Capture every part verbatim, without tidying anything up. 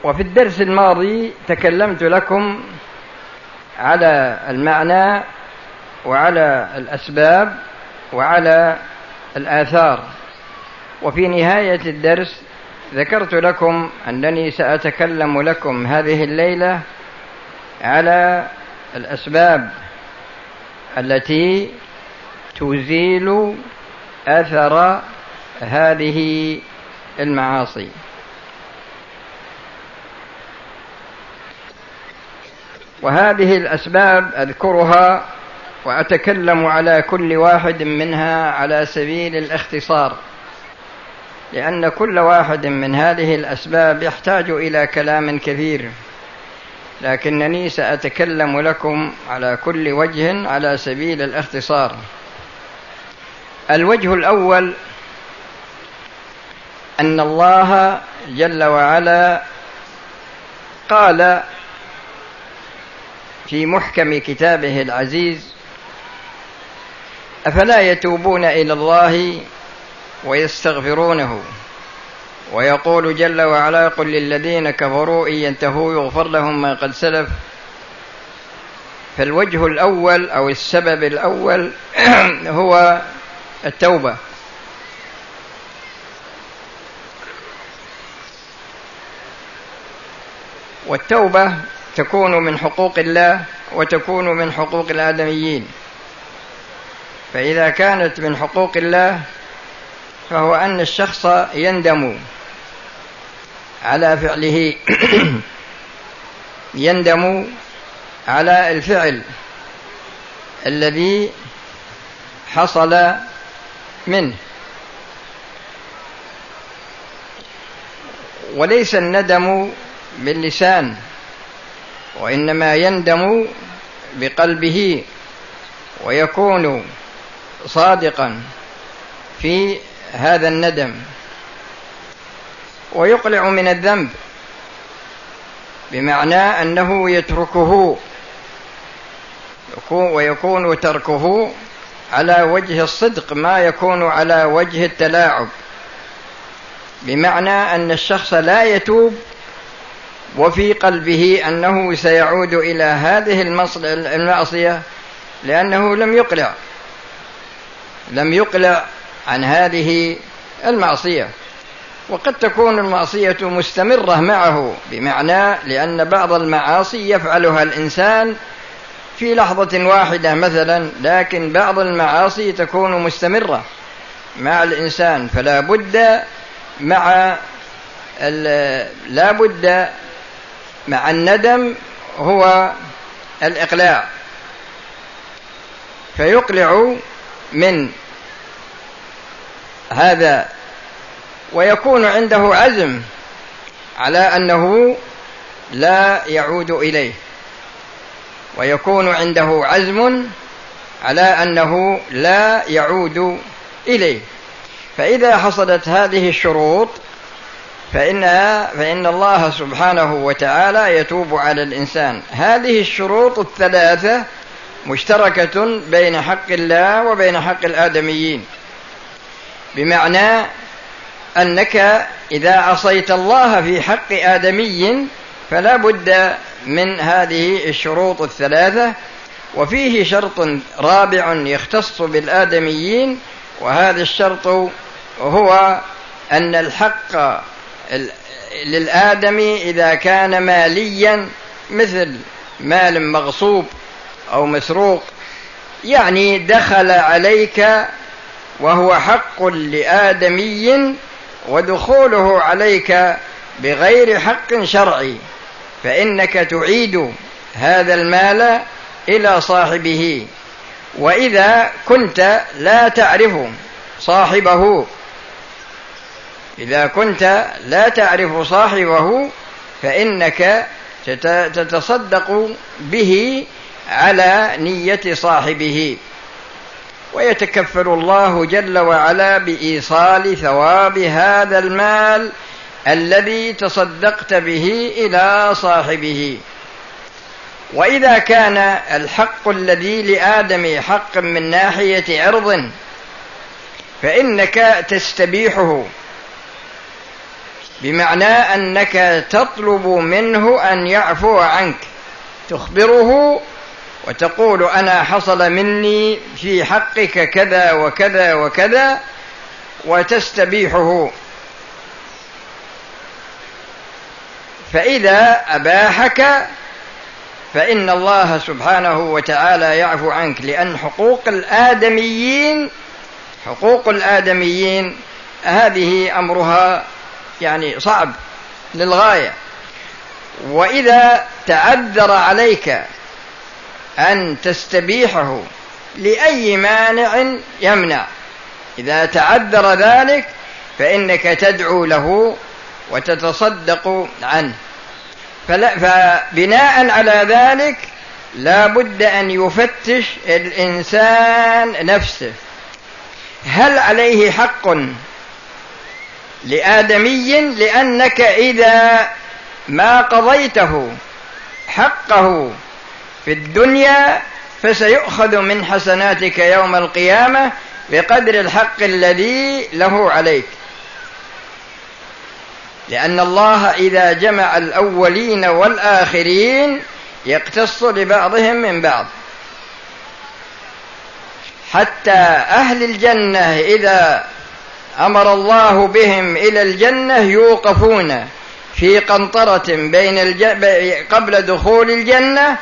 وفي الدرس الماضي تكلمت لكم على المعنى وعلى الأسباب وعلى الآثار، وفي نهاية الدرس ذكرت لكم أنني سأتكلم لكم هذه الليلة على الأسباب التي تزيل أثر هذه المعاصي. وهذه الأسباب أذكرها وأتكلم على كل واحد منها على سبيل الاختصار، لأن كل واحد من هذه الأسباب يحتاج إلى كلام كثير، لكنني سأتكلم لكم على كل وجه على سبيل الاختصار. الوجه الأول أن الله جل وعلا قال في محكم كتابه العزيز: أفلا يتوبون إلى الله ويستغفرونه، ويقول جل وعلا: قل للذين كفروا إن ينتهوا يغفر لهم ما قد سلف. فالوجه الأول أو السبب الأول هو التوبة. والتوبة تكون من حقوق الله وتكون من حقوق الآدميين. فإذا كانت من حقوق الله فهو أن الشخص يندم على فعله يندم على الفعل الذي حصل منه، وليس الندم باللسان، وإنما يندم بقلبه ويكون صادقا في هذا الندم ويقلع من الذنب، بمعنى أنه يتركه ويكون تركه على وجه الصدق ما يكون على وجه التلاعب، بمعنى أن الشخص لا يتوب وفي قلبه أنه سيعود إلى هذه المعصية، لأنه لم يقلع لم يقلع عن هذه المعصية. وقد تكون المعصية مستمرة معه، بمعنى لأن بعض المعاصي يفعلها الإنسان في لحظة واحدة مثلا، لكن بعض المعاصي تكون مستمرة مع الإنسان، فلا بد مع لا بد مع الندم هو الإقلاع، فيقلع من هذا ويكون عنده عزم على أنه لا يعود إليه، ويكون عنده عزم على أنه لا يعود إليه. فإذا حصلت هذه الشروط فإنها فإن الله سبحانه وتعالى يتوب على الإنسان. هذه الشروط الثلاثة مشتركة بين حق الله وبين حق الآدميين، بمعنى أنك إذا عصيت الله في حق آدمي فلا بد من هذه الشروط الثلاثة. وفيه شرط رابع يختص بالآدميين، وهذا الشرط هو أن الحق للآدمي إذا كان ماليا مثل مال مغصوب أو مسروق، يعني دخل عليك وهو حق لآدمي ودخوله عليك بغير حق شرعي، فإنك تعيد هذا المال إلى صاحبه. وإذا كنت لا تعرف صاحبه إذا كنت لا تعرف صاحبه فإنك تتصدق به على نية صاحبه، ويتكفل الله جل وعلا بإيصال ثواب هذا المال الذي تصدقت به إلى صاحبه. وإذا كان الحق الذي لآدم حق من ناحية عرض فإنك تستبيحه، بمعنى أنك تطلب منه أن يعفو عنك، تخبره وتقول أنا حصل مني في حقك كذا وكذا وكذا، وتستبيحه. فإذا أباحك فإن الله سبحانه وتعالى يعفو عنك، لأن حقوق الآدميين حقوق الآدميين هذه أمرها يعني صعب للغاية. وإذا تعذر عليك أن تستبيحه لأي مانع يمنع، إذا تعذر ذلك فإنك تدعو له وتتصدق عنه. فبناء على ذلك لا بد أن يفتش الإنسان نفسه، هل عليه حق لآدمي؟ لأنك إذا ما قضيته حقه في الدنيا فسيؤخذ من حسناتك يوم القيامة بقدر الحق الذي له عليك، لأن الله إذا جمع الأولين والآخرين يقتص لبعضهم من بعض. حتى أهل الجنة إذا أمر الله بهم إلى الجنة يوقفون في قنطرة بين الج... قبل دخول الجنة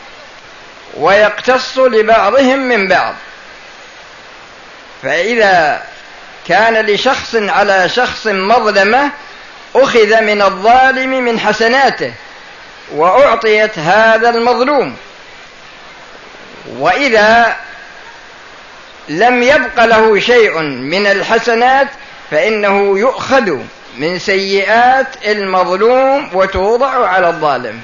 ويقتص لبعضهم من بعض. فإذا كان لشخص على شخص مظلمة أخذ من الظالم من حسناته وأعطيت هذا المظلوم، وإذا لم يبق له شيء من الحسنات فإنه يؤخذ من سيئات المظلوم وتوضع على الظالم.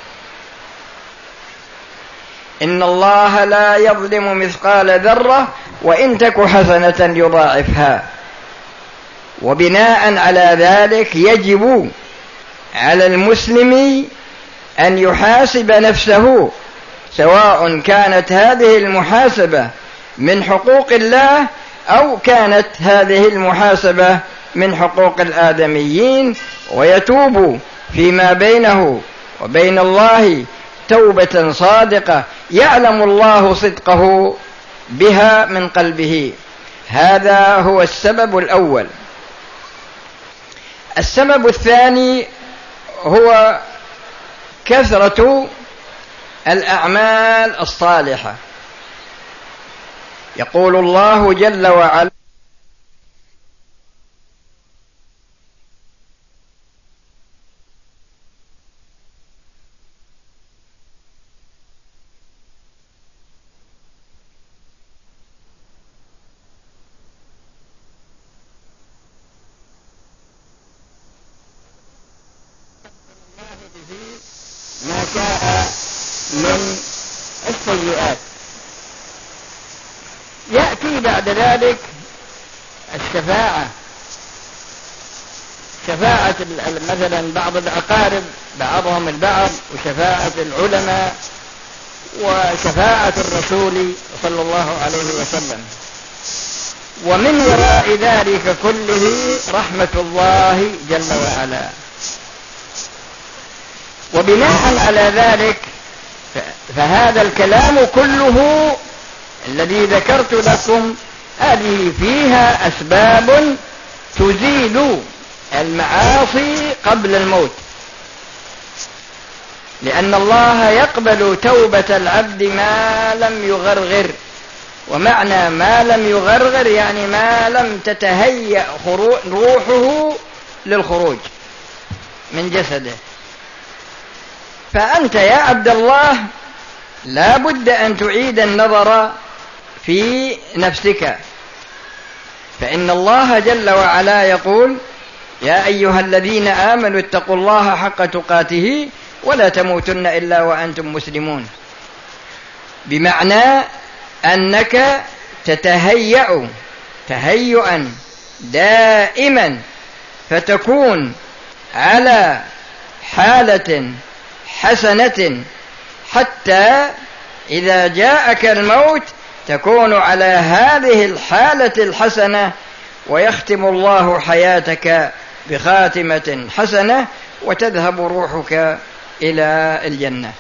إن الله لا يظلم مثقال ذرة وإن تك حسنة يضاعفها. وبناء على ذلك يجب على المسلم أن يحاسب نفسه، سواء كانت هذه المحاسبة من حقوق الله أو كانت هذه المحاسبة من حقوق الآدميين، ويتوب فيما بينه وبين الله توبة صادقة يعلم الله صدقه بها من قلبه. هذا هو السبب الأول. السبب الثاني هو كثرة الأعمال الصالحة. يقول الله جل وعلا: ما شاء من السيئات. يأتي بعد ذلك الشفاعة، شفاعة مثلا بعض الأقارب بعضهم البعض، وشفاعة العلماء، وشفاعة الرسول صلى الله عليه وسلم. ومن وراء ذلك كله رحمة الله جل وعلا. وبناء على ذلك فهذا الكلام كله الذي ذكرت لكم هذه فيها أسباب تزيل المعاصي قبل الموت، لأن الله يقبل توبة العبد ما لم يغرغر. ومعنى ما لم يغرغر يعني ما لم تتهيأ روحه للخروج من جسده. فأنت يا عبد الله لا بد أن تعيد النظر في نفسك، فإن الله جل وعلا يقول: يا أيها الذين آمنوا اتقوا الله حق تقاته ولا تموتن إلا وأنتم مسلمون. بمعنى أنك تتهيأ تهيئا دائما، فتكون على حالة حسنة حتى إذا جاءك الموت تكون على هذه الحالة الحسنة، ويختم الله حياتك بخاتمة حسنة وتذهب روحك إلى الجنة.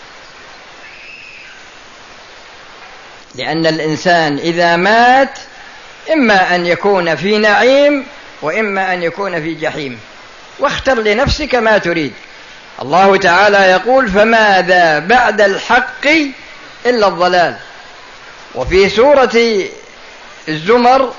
لأن الإنسان إذا مات إما أن يكون في نعيم وإما أن يكون في جحيم، واختر لنفسك ما تريد. الله تعالى يقول: فماذا بعد الحق إلا الضلال. وفي سورة الزمر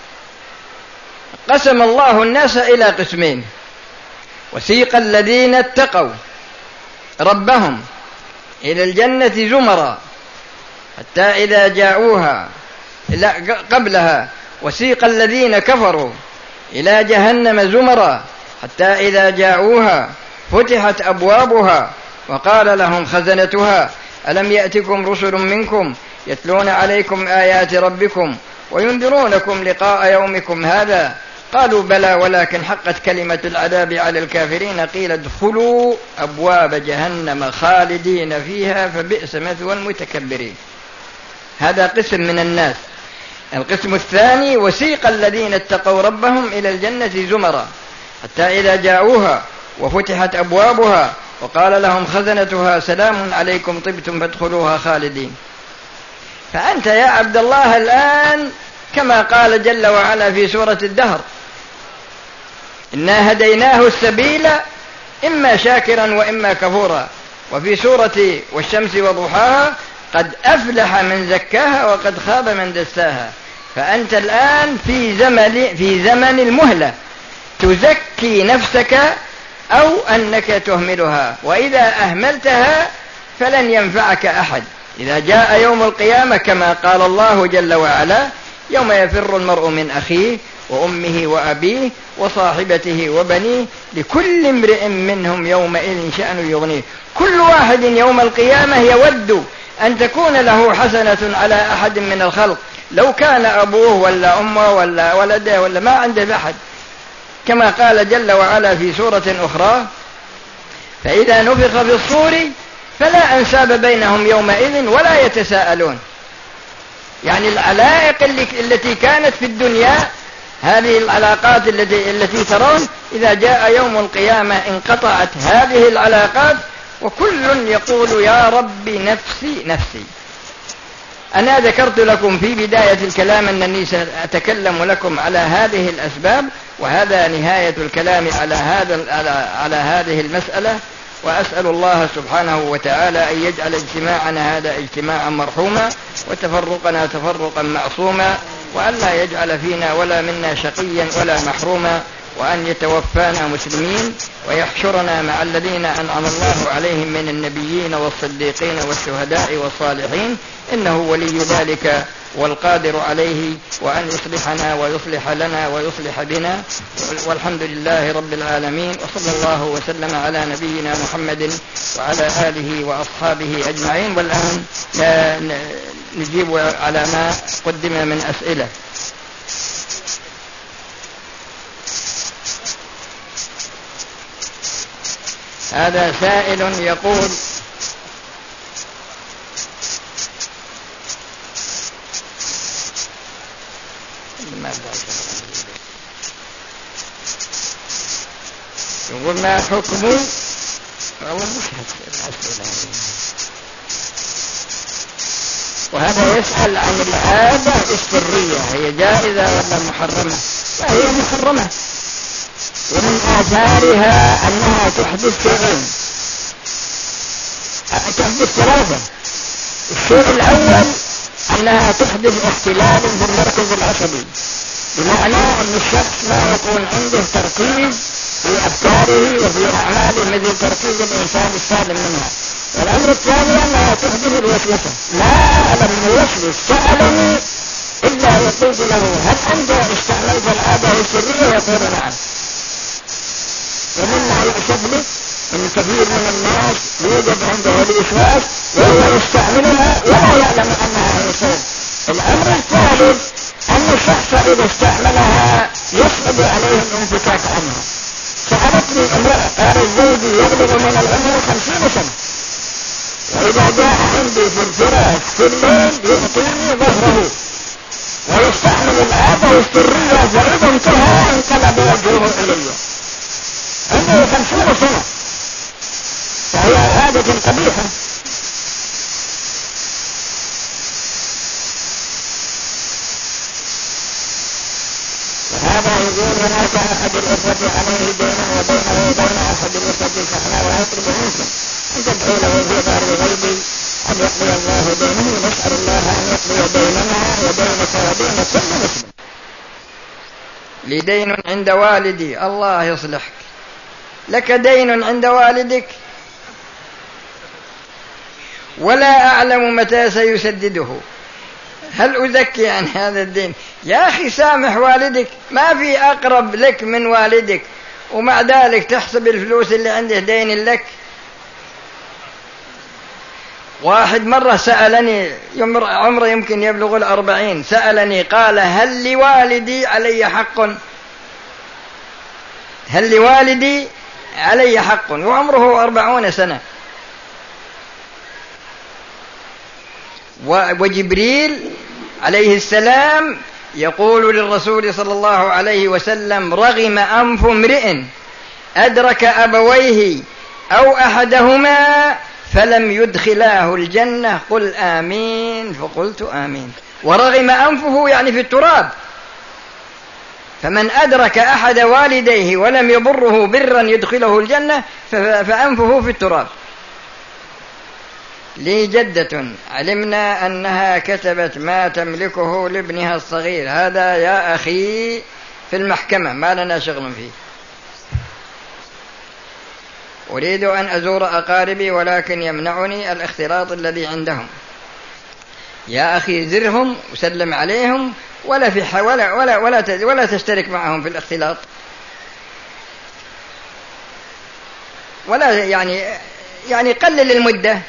قسم الله الناس إلى قسمين: وسيق الذين اتقوا ربهم إلى الجنة زمرا حتى إذا جاءوها، لا قبلها، وسيق الذين كفروا إلى جهنم زمرا حتى إذا جاءوها فتحت أبوابها وقال لهم خزنتها ألم يأتكم رسل منكم يتلون عليكم آيات ربكم وينذرونكم لقاء يومكم هذا قالوا بلى ولكن حقت كلمة العذاب على الكافرين قيل ادخلوا أبواب جهنم خالدين فيها فبئس مثوى المتكبرين. هذا قسم من الناس. القسم الثاني: وسيق الذين اتقوا ربهم إلى الجنة زمرا حتى إذا جاءوها وفتحت أبوابها وقال لهم خزنتها سلام عليكم طبتم فادخلوها خالدين. فأنت يا عبد الله الآن كما قال جل وعلا في سورة الدهر: إنا هديناه السبيل إما شاكرا وإما كفورا. وفي سورة والشمس وضحاها: قد أفلح من زكاها وقد خاب من دساها. فأنت الآن في زمن في زمن المهلة، تزكي نفسك أو أنك تهملها، وإذا أهملتها فلن ينفعك أحد. إذا جاء يوم القيامة كما قال الله جل وعلا: يوم يفر المرء من أخيه وأمه وأبيه وصاحبته وبنيه لكل امرئ منهم يومئذ شأن يغنيه. كل واحد يوم القيامة يود أن تكون له حسنة على أحد من الخلق، لو كان أبوه ولا أمه ولا ولده ولا ما عنده أحد، كما قال جل وعلا في سورة أخرى: فإذا نفخ في الصور فلا أنساب بينهم يومئذ ولا يتساءلون. يعني العلائق التي كانت في الدنيا، هذه العلاقات التي, التي ترون، إذا جاء يوم القيامة انقطعت هذه العلاقات وكل يقول يا رب نفسي نفسي. أنا ذكرت لكم في بداية الكلام أنني سأتكلم لكم على هذه الأسباب، وهذا نهاية الكلام على هذا على, على هذه المسألة. وأسأل الله سبحانه وتعالى أن يجعل اجتماعنا هذا اجتماعا مرحوما وتفرقنا تفرقا معصوما، وأن لا يجعل فينا ولا منا شقيا ولا محروما، وأن يتوفانا مسلمين ويحشرنا مع الذين أنعم الله عليهم من النبيين والصديقين والشهداء والصالحين، إنه ولي ذلك والقادر عليه، وأن يصلحنا ويصلح لنا ويصلح بنا. والحمد لله رب العالمين، وصلى الله وسلم على نبينا محمد وعلى آله وأصحابه أجمعين. والآن نجيب على ما قدم من أسئلة. هذا سائل يقول: يقول ما حكم وهذا يسأل عن العادة السرية، هي جائزة ولا محرمة؟ فهي محرمة، ومن آثارها أنها تحدث شيئين، تحدث ثلاثة. الشيء الأول أنها تحدث اختلال في المركز العصبي، بمعنى أن الشخص لا يكون عنده تركيز في أفكاره وفي أعماله مثل تركيز الإنسان السالم منها. والأمر الثاني أنها تحدث الوسوسة. لا أعلم الوسوس سألني إلا يقول له: هل أنت استعملت العادة السرية؟ يقول: نعم. ومما يؤسف لي أن كثير من الناس يوجد عنده الوسواس وهو يستعملها ولا يعلم أنها وسوس. الأمر الثالث أن الشخص إذا استعملها يصعب عليه الانفكاك عنها. سألتني امرأة قالت: زوجي يبلغ من العمر خمسين سنة، وإذا جاء عندي في الفراش في الليل يعطيني ظهره ويستعمل العادة السرية، فإذا انتهى انقلب وجهه إلي. عمره خمسون سنة، فهي عادة قبيحة. وهذا يقول هناك أحد الأخوة عليه دين وبينه وبين أحد الأخوة شحناء ويطلب منكم أن تدعوا له في ظهر الغيب أن يقضي الله دينه. نسأل الله أن يقضي بيننا وبينك وبين كل مسلم. لي دين عند والدي، الله يصلحك، لك دين عند والدك ولا أعلم متى سيسدده، هل أزكي عن هذا الدين؟ يا أخي سامح والدك، ما في أقرب لك من والدك، ومع ذلك تحسب الفلوس اللي عنده دين لك. واحد مرة سألني عمره يمكن يبلغ الأربعين، سألني قال هل لوالدي علي حق؟ هل لوالدي علي حق وعمره أربعون سنة. وجبريل عليه السلام يقول للرسول صلى الله عليه وسلم رغم أنف امرئ أدرك أبويه أو أحدهما فلم يدخلاه الجنة قل آمين، فقلت آمين. ورغم أنفه يعني في التراب، فمن أدرك أحد والديه ولم يبره برا يدخله الجنة فأنفه في التراب. لي جدة علمنا أنها كتبت ما تملكه لابنها الصغير، هذا يا أخي في المحكمة ما لنا شغل فيه. أريد أن أزور أقاربي ولكن يمنعني الاختلاط الذي عندهم. يا أخي زرهم وسلم عليهم ولا في ولا ولا ولا ولا تشترك معهم في الاختلاط، ولا يعني يعني قلل المدة.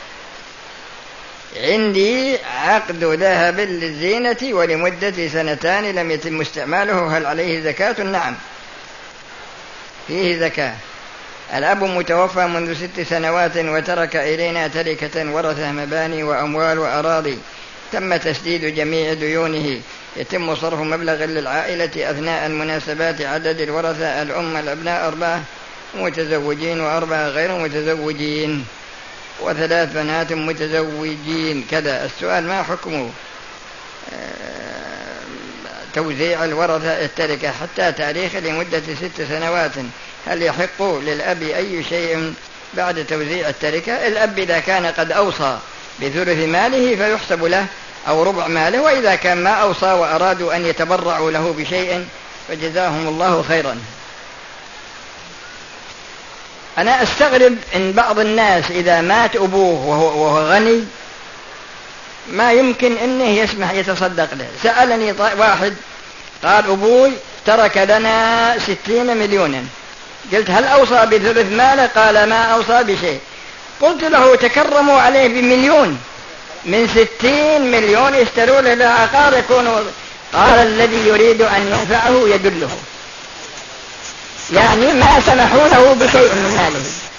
عندي عقد ذهب للزينة ولمدة سنتان لم يتم استعماله، هل عليه زكاة؟ نعم فيه زكاة. الأب متوفى منذ ست سنوات وترك إلينا تركة ورثة مباني وأموال وأراضي، تم تسديد جميع ديونه، يتم صرف مبلغ للعائلة أثناء المناسبات. عدد الورثة الأم الأبناء أربعة متزوجين وأربعة غير متزوجين وثلاث بنات متزوجين كذا. السؤال ما حكم توزيع الورثة التركة حتى تاريخ لمدة ست سنوات؟ هل يحق للأب أي شيء بعد توزيع التركة؟ الأب إذا كان قد أوصى بثلث ماله فيحسب له أو ربع ماله، وإذا كان ما أوصى وأرادوا أن يتبرعوا له بشيء فجزاهم الله خيرا. أنا أستغرب إن بعض الناس إذا مات أبوه وهو, وهو غني ما يمكن أنه يسمح يتصدق له. سألني واحد قال أبوي ترك لنا ستين مليونا، قلت هل أوصى بثلث ماله؟ قال ما أوصى بشيء. قلت له تكرموا عليه بمليون، من ستين مليون يشتروا له عقار يكونوا. قال الذي يريد أن ينفعه يدله، يعني ما سمحوا له بشيء من ماله.